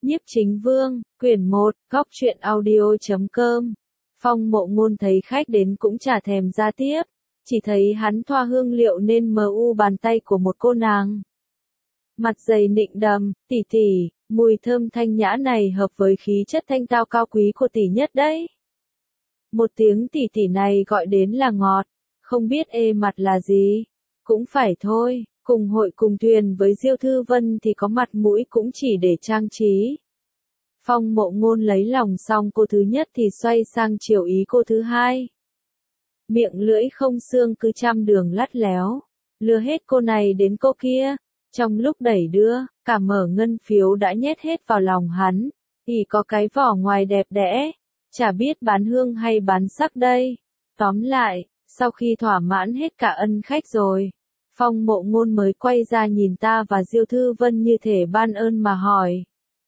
Nhiếp Chính Vương, quyển 1, góc truyện audio.com. Phong Mộ Ngôn thấy khách đến cũng chả thèm ra tiếp, chỉ thấy hắn thoa hương liệu nên mờ u bàn tay của một cô nàng. Mặt dày nịnh đầm, tỷ tỷ, mùi thơm thanh nhã này hợp với khí chất thanh tao cao quý của tỷ nhất đấy. Một tiếng tỷ tỷ này gọi đến là ngọt, không biết ê mặt là gì, cũng phải thôi. Cùng hội cùng thuyền với Diêu Thư Vân thì có mặt mũi cũng chỉ để trang trí. Phong Mộ Ngôn lấy lòng xong cô thứ nhất thì xoay sang chiều ý cô thứ hai. Miệng lưỡi không xương cứ trăm đường lắt léo, lừa hết cô này đến cô kia. Trong lúc đẩy đưa, cả mở ngân phiếu đã nhét hết vào lòng hắn. Thì có cái vỏ ngoài đẹp đẽ, chả biết bán hương hay bán sắc đây. Tóm lại, sau khi thỏa mãn hết cả ân khách rồi, Phong Mộ Ngôn mới quay ra nhìn ta và Diêu Thư Vân như thể ban ơn mà hỏi.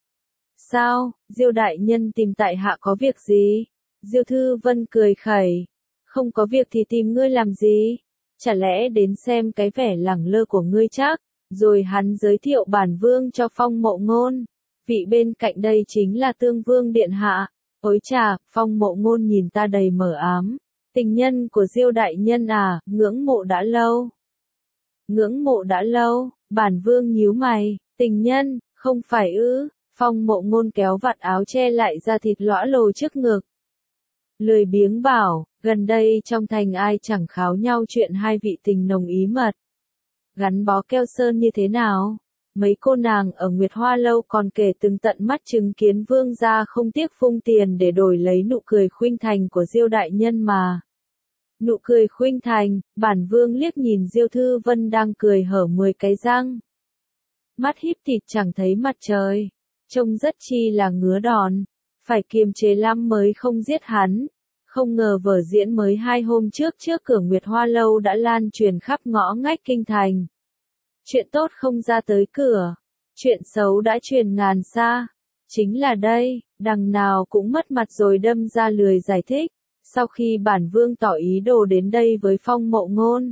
Sao, Diêu đại nhân tìm tại hạ có việc gì? Diêu Thư Vân cười khẩy. Không có việc thì tìm ngươi làm gì? Chả lẽ đến xem cái vẻ lẳng lơ của ngươi chắc? Rồi hắn giới thiệu bản vương cho Phong Mộ Ngôn. Vị bên cạnh đây chính là Tương Vương điện hạ. Ôi chà, Phong Mộ Ngôn nhìn ta đầy mờ ám. Tình nhân của Diêu đại nhân à, ngưỡng mộ đã lâu. Ngưỡng mộ đã lâu, bản vương nhíu mày, tình nhân, không phải ư? Phong Mộ Ngôn kéo vạt áo che lại da thịt lõa lồ trước ngực. Lười biếng bảo, gần đây trong thành ai chẳng kháo nhau chuyện hai vị tình nồng ý mật. Gắn bó keo sơn như thế nào? Mấy cô nàng ở Nguyệt Hoa Lâu còn kể từng tận mắt chứng kiến vương gia không tiếc phung tiền để đổi lấy nụ cười khuynh thành của Diêu đại nhân mà. Nụ cười khuynh thành, bản vương liếc nhìn Diêu Thư Vân đang cười hở 10 cái răng. Mắt híp thịt chẳng thấy mặt trời, trông rất chi là ngứa đòn, phải kiềm chế lắm mới không giết hắn. Không ngờ vở diễn mới 2 hôm trước cửa Nguyệt Hoa Lâu đã lan truyền khắp ngõ ngách kinh thành. Chuyện tốt không ra tới cửa, chuyện xấu đã truyền ngàn xa. Chính là đây, đằng nào cũng mất mặt rồi đâm ra lười giải thích. Sau khi bản vương tỏ ý đồ đến đây với Phong Mộ Ngôn,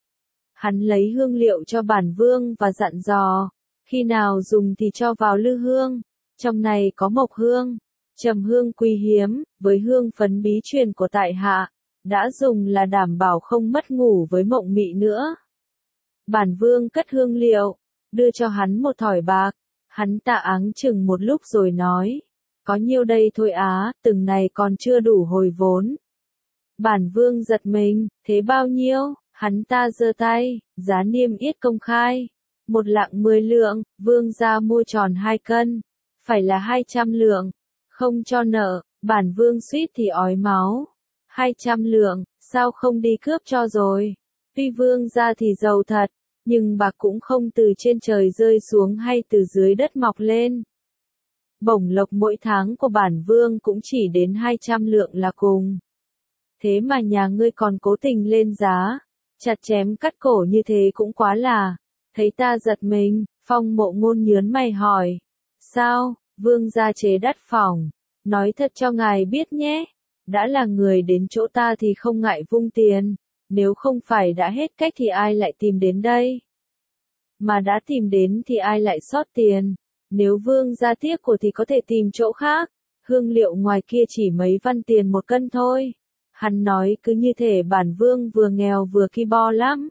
hắn lấy hương liệu cho bản vương và dặn dò, khi nào dùng thì cho vào lư hương, trong này có mộc hương, trầm hương quý hiếm, với hương phấn bí truyền của tại hạ, đã dùng là đảm bảo không mất ngủ với mộng mị nữa. Bản vương cất hương liệu, đưa cho hắn một thỏi bạc, hắn tạ áng chừng một lúc rồi nói. Có nhiêu đây thôi á, từng này còn chưa đủ hồi vốn. Bản vương giật mình, thế bao nhiêu? Hắn ta giơ tay, giá niêm yết công khai. 1 lạng 10 lượng, vương gia mua tròn 2 cân. Phải là 200 lượng. Không cho nợ, bản vương suýt thì ói máu. 200 lượng, sao không đi cướp cho rồi? Tuy vương gia thì giàu thật, nhưng bạc cũng không từ trên trời rơi xuống hay từ dưới đất mọc lên. Bổng lộc mỗi tháng của bản vương cũng chỉ đến 200 lượng là cùng. Thế mà nhà ngươi còn cố tình lên giá, chặt chém cắt cổ như thế cũng quá là. Thấy ta giật mình, Phong Mộ Ngôn nhớn mày hỏi. Sao, vương gia chế đắt phòng, nói thật cho ngài biết nhé. Đã là người đến chỗ ta thì không ngại vung tiền, nếu không phải đã hết cách thì ai lại tìm đến đây. Mà đã tìm đến thì ai lại sót tiền. Nếu vương gia tiếc của thì có thể tìm chỗ khác, hương liệu ngoài kia chỉ mấy văn tiền 1 cân thôi. Hắn nói cứ như thể bản vương vừa nghèo vừa ki bo lắm.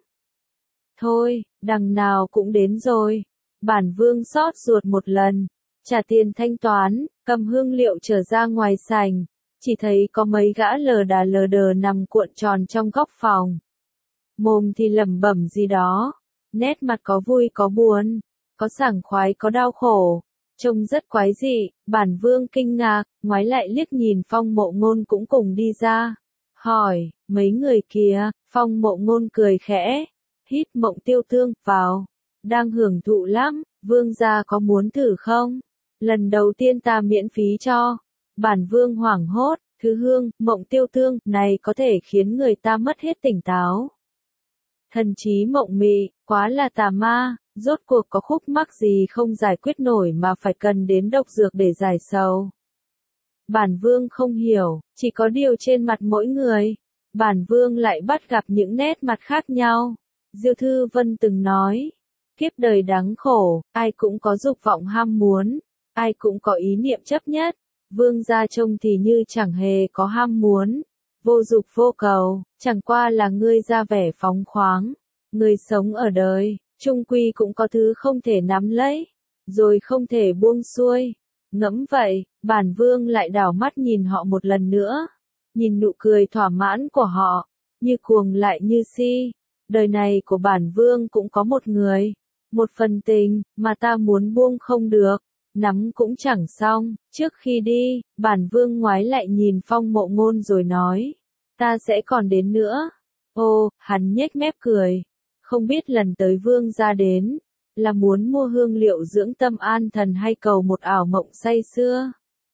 Thôi, đằng nào cũng đến rồi. Bản vương xót ruột một lần, trả tiền thanh toán, cầm hương liệu trở ra ngoài sảnh. Chỉ thấy có mấy gã lờ đờ nằm cuộn tròn trong góc phòng. Mồm thì lẩm bẩm gì đó, nét mặt có vui có buồn, có sảng khoái có đau khổ. Trông rất quái dị, bản vương kinh ngạc, ngoái lại liếc nhìn Phong Mộ Ngôn cũng cùng đi ra. Hỏi, mấy người kia, Phong Mộ Ngôn cười khẽ, hít Mộng Tiêu Tương vào, đang hưởng thụ lắm, vương gia có muốn thử không? Lần đầu tiên ta miễn phí cho. Bản vương hoảng hốt, thứ hương, Mộng Tiêu Tương này có thể khiến người ta mất hết tỉnh táo. Thần trí mộng mị, quá là tà ma, rốt cuộc có khúc mắc gì không giải quyết nổi mà phải cần đến độc dược để giải sầu. Bản vương không hiểu, chỉ có điều trên mặt mỗi người, bản vương lại bắt gặp những nét mặt khác nhau. Diêu Thư Vân từng nói, kiếp đời đáng khổ, ai cũng có dục vọng ham muốn, ai cũng có ý niệm chấp nhất. Vương gia trông thì như chẳng hề có ham muốn, vô dục vô cầu, chẳng qua là ngươi ra vẻ phóng khoáng. Người sống ở đời, chung quy cũng có thứ không thể nắm lấy, rồi không thể buông xuôi. Ngẫm vậy, bản vương lại đảo mắt nhìn họ một lần nữa, nhìn nụ cười thỏa mãn của họ, như cuồng lại như si. Đời này của bản vương cũng có một người, một phần tình, mà ta muốn buông không được, nắm cũng chẳng xong. Trước khi đi, bản vương ngoái lại nhìn Phong Mộ Ngôn rồi nói, ta sẽ còn đến nữa. Ô, hắn nhếch mép cười, không biết lần tới vương gia đến, là muốn mua hương liệu dưỡng tâm an thần hay cầu một ảo mộng say sưa.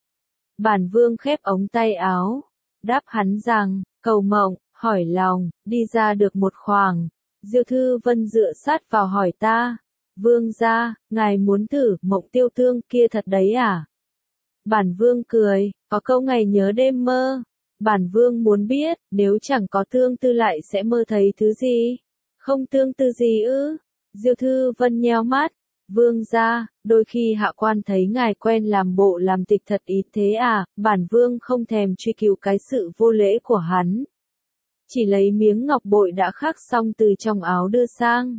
Bản vương khép ống tay áo, đáp hắn rằng, cầu mộng, hỏi lòng. Đi ra được một khoảng, Diêu Thư Vân dựa sát vào hỏi ta, vương gia, ngài muốn thử mộng tiêu tương kia thật đấy à? Bản vương cười, có câu ngày nhớ đêm mơ. Bản vương muốn biết, nếu chẳng có tương tư lại sẽ mơ thấy thứ gì? Không tương tư gì ư? Diêu Thư Vân nheo mắt, vương gia, đôi khi hạ quan thấy ngài quen làm bộ làm tịch thật ý thế à? Bản vương không thèm truy cứu cái sự vô lễ của hắn, chỉ lấy miếng ngọc bội đã khắc xong từ trong áo đưa sang.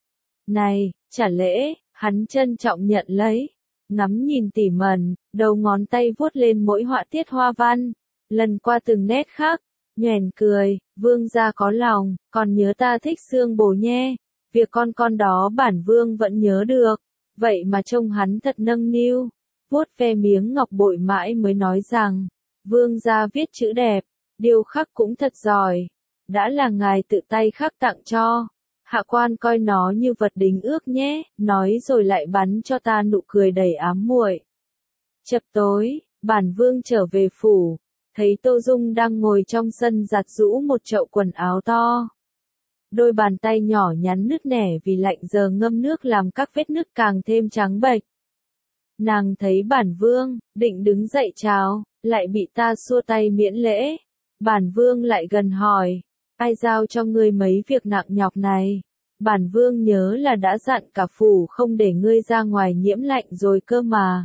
Này, trả lễ. Hắn trân trọng nhận lấy, ngắm nhìn tỉ mẩn, đầu ngón tay vuốt lên mỗi họa tiết hoa văn, lần qua từng nét khác, nhoẻn cười, vương gia có lòng, còn nhớ ta thích xương bồ nhe. Việc con đó bản vương vẫn nhớ được, vậy mà trông hắn thật nâng niu, vuốt ve miếng ngọc bội mãi mới nói rằng, vương gia viết chữ đẹp, điêu khắc cũng thật giỏi, đã là ngài tự tay khắc tặng cho. Hạ quan coi nó như vật đính ước nhé, nói rồi lại bắn cho ta nụ cười đầy ám muội. Chập tối, bản vương trở về phủ, thấy Tô Dung đang ngồi trong sân giặt giũ một chậu quần áo to. Đôi bàn tay nhỏ nhắn nứt nẻ vì lạnh giờ ngâm nước làm các vết nứt càng thêm trắng bệch. Nàng thấy bản vương, định đứng dậy chào, lại bị ta xua tay miễn lễ. Bản vương lại gần hỏi, ai giao cho ngươi mấy việc nặng nhọc này? Bản vương nhớ là đã dặn cả phủ không để ngươi ra ngoài nhiễm lạnh rồi cơ mà.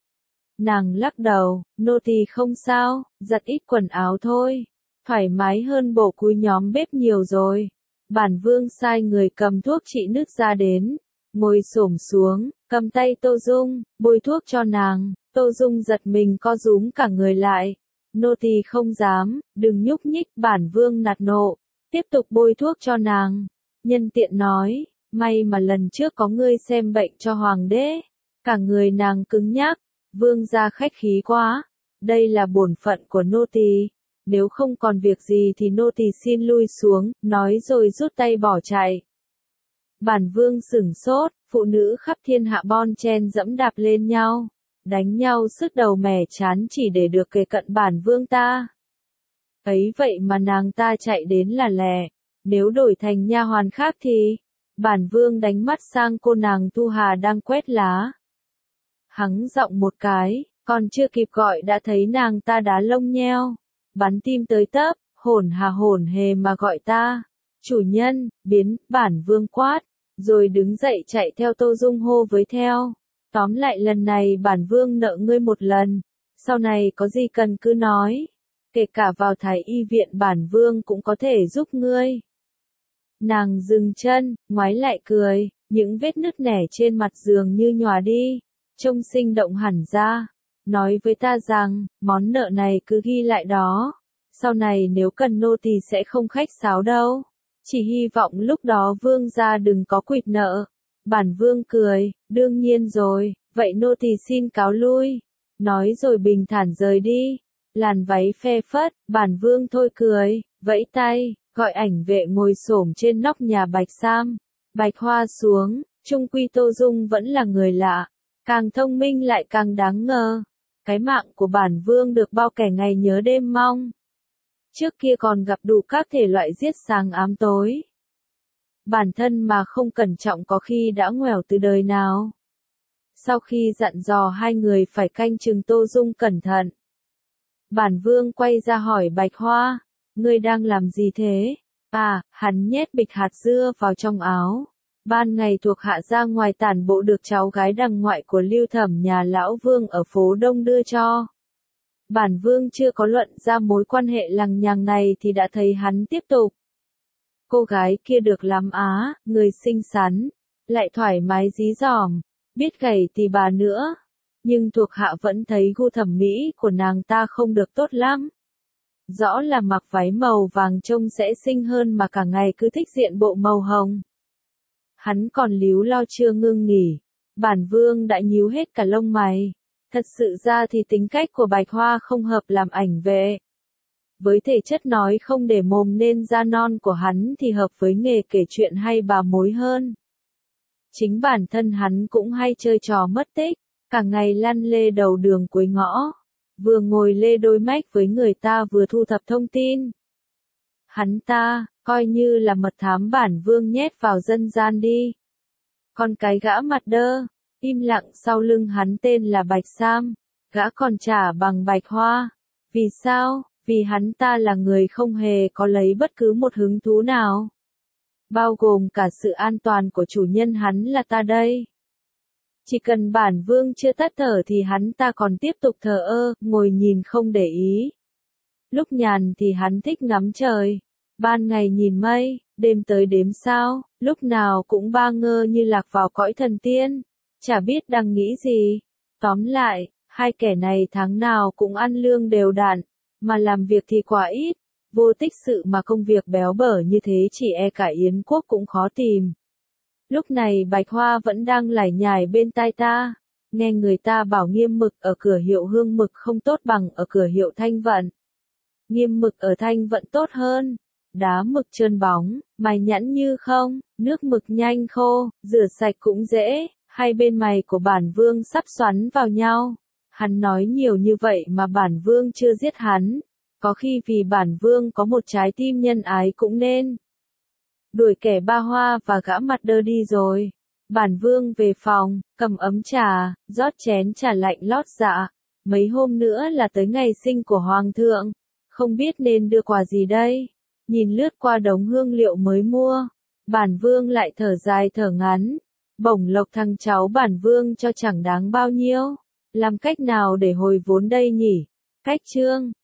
Nàng lắc đầu, nô tỳ không sao, giặt ít quần áo thôi, thoải mái hơn bổ cúi nhóm bếp nhiều rồi. Bản vương sai người cầm thuốc trị nứt ra đến, ngồi xổm xuống, cầm tay Tô Dung, bôi thuốc cho nàng. Tô Dung giật mình co rúm cả người lại. Nô tỳ không dám, đừng nhúc nhích. Bản vương nạt nộ, tiếp tục bôi thuốc cho nàng. Nhân tiện nói, may mà lần trước có ngươi xem bệnh cho hoàng đế. Cả người nàng cứng nhắc, vương gia khách khí quá, đây là bổn phận của nô tỳ. Nếu không còn việc gì thì nô tỳ xin lui xuống, nói rồi rút tay bỏ chạy. Bản vương sửng sốt, phụ nữ khắp thiên hạ bon chen dẫm đạp lên nhau, đánh nhau sứt đầu mẻ chán chỉ để được kề cận bản vương ta. Ấy vậy mà nàng ta chạy đến là lẻ, nếu đổi thành nha hoàn khác thì, bản vương đánh mắt sang cô nàng Thu Hà đang quét lá. Hắng giọng một cái, còn chưa kịp gọi đã thấy nàng ta đá lông nheo, bắn tim tới tấp, hổn hà hổn hề mà gọi ta. Chủ nhân, biến, bản vương quát, rồi đứng dậy chạy theo Tô Dung hô với theo. Tóm lại lần này bản vương nợ ngươi một lần, sau này có gì cần cứ nói, kể cả vào thái y viện bản vương cũng có thể giúp ngươi. Nàng dừng chân, ngoái lại cười, những vết nứt nẻ trên mặt giường như nhòa đi, trông sinh động hẳn ra. Nói với ta rằng, món nợ này cứ ghi lại đó, sau này nếu cần nô tỳ sẽ không khách sáo đâu. Chỉ hy vọng lúc đó vương gia đừng có quỵt nợ. Bản vương cười, đương nhiên rồi, vậy nô tỳ xin cáo lui. Nói rồi bình thản rời đi. Làn váy phe phất, bản vương thôi cười, vẫy tay, gọi ảnh vệ ngồi xổm trên nóc nhà Bạch Sam. Bạch Hoa xuống, trung quy Tô Dung vẫn là người lạ, càng thông minh lại càng đáng ngờ. Cái mạng của bản vương được bao kẻ ngày nhớ đêm mong. Trước kia còn gặp đủ các thể loại giết sáng ám tối. Bản thân mà không cẩn trọng có khi đã ngoẻo từ đời nào. Sau khi dặn dò hai người phải canh chừng Tô Dung cẩn thận, bản vương quay ra hỏi Bạch Hoa, ngươi đang làm gì thế? À, hắn nhét bịch hạt dưa vào trong áo, Ban ngày thuộc hạ ra ngoài tản bộ được cháu gái đằng ngoại của Lưu Thẩm nhà lão Vương ở phố Đông đưa cho. Bản Vương chưa có luận ra mối quan hệ lằng nhằng này thì đã thấy hắn tiếp tục. Cô gái kia được lắm á, người xinh xắn, lại thoải mái dí dỏm, biết gảy tì bà nữa. Nhưng thuộc hạ vẫn thấy gu thẩm mỹ của nàng ta không được tốt lắm. Rõ là mặc váy màu vàng trông sẽ xinh hơn mà cả ngày cứ thích diện bộ màu hồng. Hắn còn líu lo chưa ngưng nghỉ. Bản Vương đã nhíu hết cả lông mày. Thật sự ra thì tính cách của Bạch Hoa không hợp làm ảnh vệ. Với thể chất nói không để mồm nên da non của hắn thì hợp với nghề kể chuyện hay bà mối hơn. Chính bản thân hắn cũng hay chơi trò mất tích, cả ngày lăn lê đầu đường cuối ngõ, vừa ngồi lê đôi mách với người ta vừa thu thập thông tin. Hắn ta, coi như là mật thám Bản Vương nhét vào dân gian đi. Còn cái gã mặt đơ, im lặng sau lưng hắn tên là Bạch Sam, gã còn trả bằng Bạch Hoa. Vì sao? Vì hắn ta là người không hề có lấy bất cứ một hứng thú nào. Bao gồm cả sự an toàn của chủ nhân hắn là ta đây. Chỉ cần Bản Vương chưa tắt thở thì hắn ta còn tiếp tục thờ ơ, ngồi nhìn không để ý. Lúc nhàn thì hắn thích ngắm trời, ban ngày nhìn mây, đêm tới đếm sao, lúc nào cũng ba ngơ như lạc vào cõi thần tiên, chả biết đang nghĩ gì. Tóm lại, hai kẻ này tháng nào cũng ăn lương đều đặn, mà làm việc thì quá ít, vô tích sự mà công việc béo bở như thế chỉ e cả Yến Quốc cũng khó tìm. Lúc này Bạch Hoa vẫn đang lải nhải bên tai ta, nghe người ta bảo nghiêm mực ở cửa hiệu Hương Mực không tốt bằng ở cửa hiệu Thanh Vận. Nghiêm mực ở Thanh Vận tốt hơn, đá mực trơn bóng, mài nhẵn như không, nước mực nhanh khô, rửa sạch cũng dễ, hai bên mày của Bản Vương sắp xoắn vào nhau. Hắn nói nhiều như vậy mà Bản Vương chưa giết hắn, có khi vì Bản Vương có một trái tim nhân ái cũng nên. Đuổi kẻ ba hoa và gã mặt đơ đi rồi. Bản Vương về phòng, cầm ấm trà, rót chén trà lạnh lót dạ. Mấy hôm nữa là tới ngày sinh của Hoàng thượng, không biết nên đưa quà gì đây. Nhìn lướt qua đống hương liệu mới mua, Bản Vương lại thở dài thở ngắn. Bổng lộc thằng cháu Bản Vương cho chẳng đáng bao nhiêu. Làm cách nào để hồi vốn đây nhỉ? Cách chương